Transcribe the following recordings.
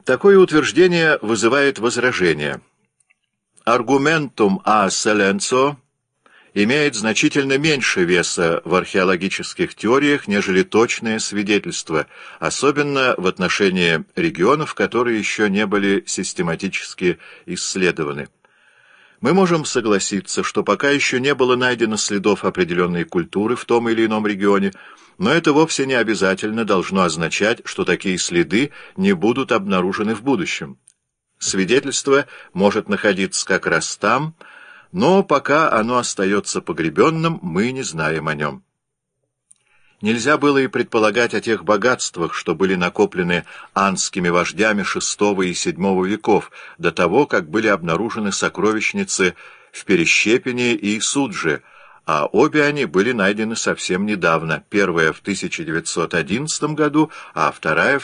Такое утверждение вызывает возражение. Аргументум а саленцо имеет значительно меньше веса в археологических теориях, нежели точное свидетельство, особенно в отношении регионов, которые еще не были систематически исследованы. Мы можем согласиться, что пока еще не было найдено следов определенной культуры в том или ином регионе, но это вовсе не обязательно должно означать, что такие следы не будут обнаружены в будущем. Свидетельство может находиться как раз там, но пока оно остается погребенным, мы не знаем о нем. Нельзя было и предполагать о тех богатствах, что были накоплены анскими вождями VI и VII веков, до того, как были обнаружены сокровищницы в Перещепине и Судже, а обе они были найдены совсем недавно, первая в 1911 году, а вторая в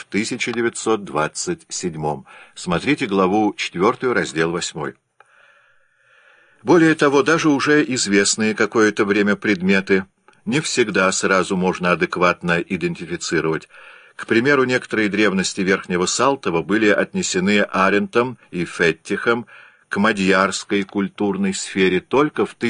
1927. Смотрите главу 4, раздел 8. Более того, даже уже известные какое-то время предметы не всегда сразу можно адекватно идентифицировать. К примеру, некоторые древности Верхнего Салтова были отнесены Арентом и Феттихом к мадьярской культурной сфере только в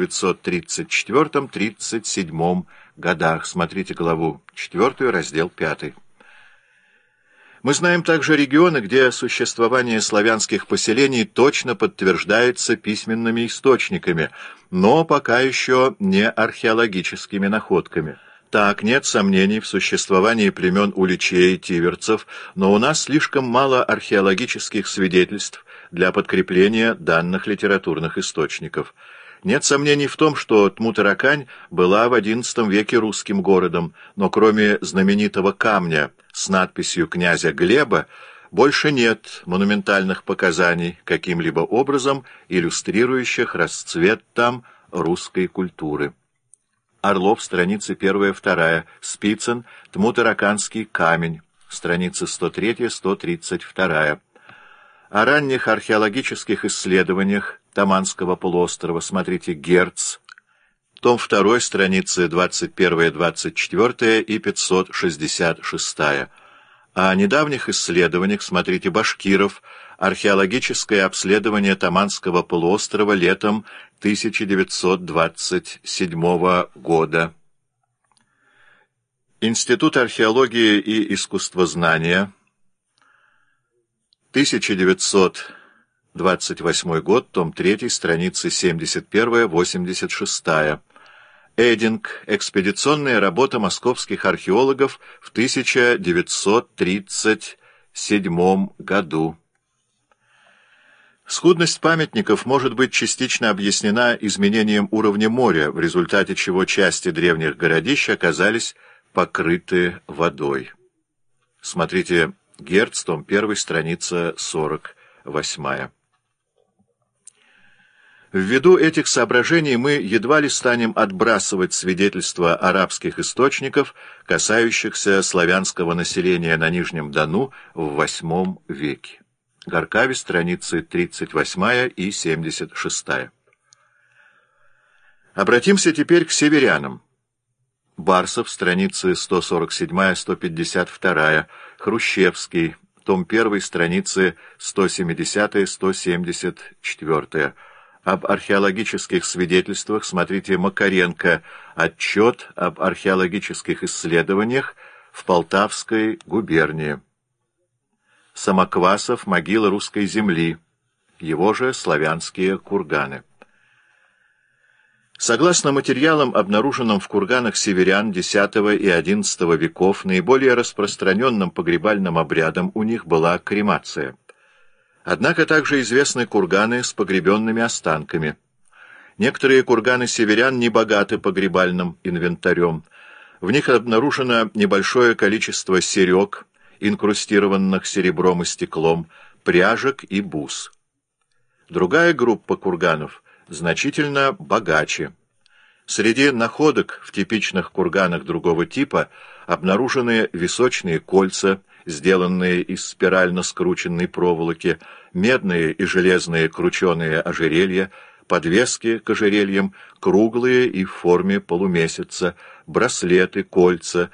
1934-37 годах. Смотрите главу 4, раздел 5. Мы знаем также регионы, где существование славянских поселений точно подтверждается письменными источниками, но пока еще не археологическими находками. Так, нет сомнений в существовании племен уличей и тиверцев, но у нас слишком мало археологических свидетельств для подкрепления данных литературных источников. Нет сомнений в том, что Тмутаракань была в XI веке русским городом, но кроме знаменитого камня с надписью «Князя Глеба» больше нет монументальных показаний, каким-либо образом иллюстрирующих расцвет там русской культуры. Орлов, страницы 1-2, Спицын, Тмутараканский камень, страницы 103-132. О ранних археологических исследованиях Таманского полуострова смотрите Герц, том 2, страницы 21-24 и 566. О недавних исследованиях смотрите Башкиров, археологическое обследование Таманского полуострова летом 1927 года. Институт археологии и искусствознания, 1928 год, том 3, страницы 71-86. Эдинг. Экспедиционная работа московских археологов в 1937 году. Скудность памятников может быть частично объяснена изменением уровня моря, в результате чего части древних городищ оказались покрыты водой. Смотрите Герц, том 1, страница 48. Ввиду этих соображений мы едва ли станем отбрасывать свидетельства арабских источников, касающихся славянского населения на Нижнем Дону в VIII веке. Гаркаве, страницы 38 и 76. Обратимся теперь к северянам. Барсов, страницы 147-152, Хрущевский, том 1, страницы 170-174. Об археологических свидетельствах смотрите Макаренко, отчет об археологических исследованиях в Полтавской губернии. Самоквасов, могила русской земли, его же славянские курганы. Согласно материалам, обнаруженным в курганах северян X и XI веков, наиболее распространенным погребальным обрядом у них была кремация. Однако также известны курганы с погребенными останками. Некоторые курганы северян не богаты погребальным инвентарем. В них обнаружено небольшое количество серег, инкрустированных серебром и стеклом, пряжек и бус. Другая группа курганов значительно богаче. Среди находок в типичных курганах другого типа обнаружены височные кольца, сделанные из спирально скрученной проволоки, медные и железные крученые ожерелья, подвески к ожерельям, круглые и в форме полумесяца, браслеты, кольца,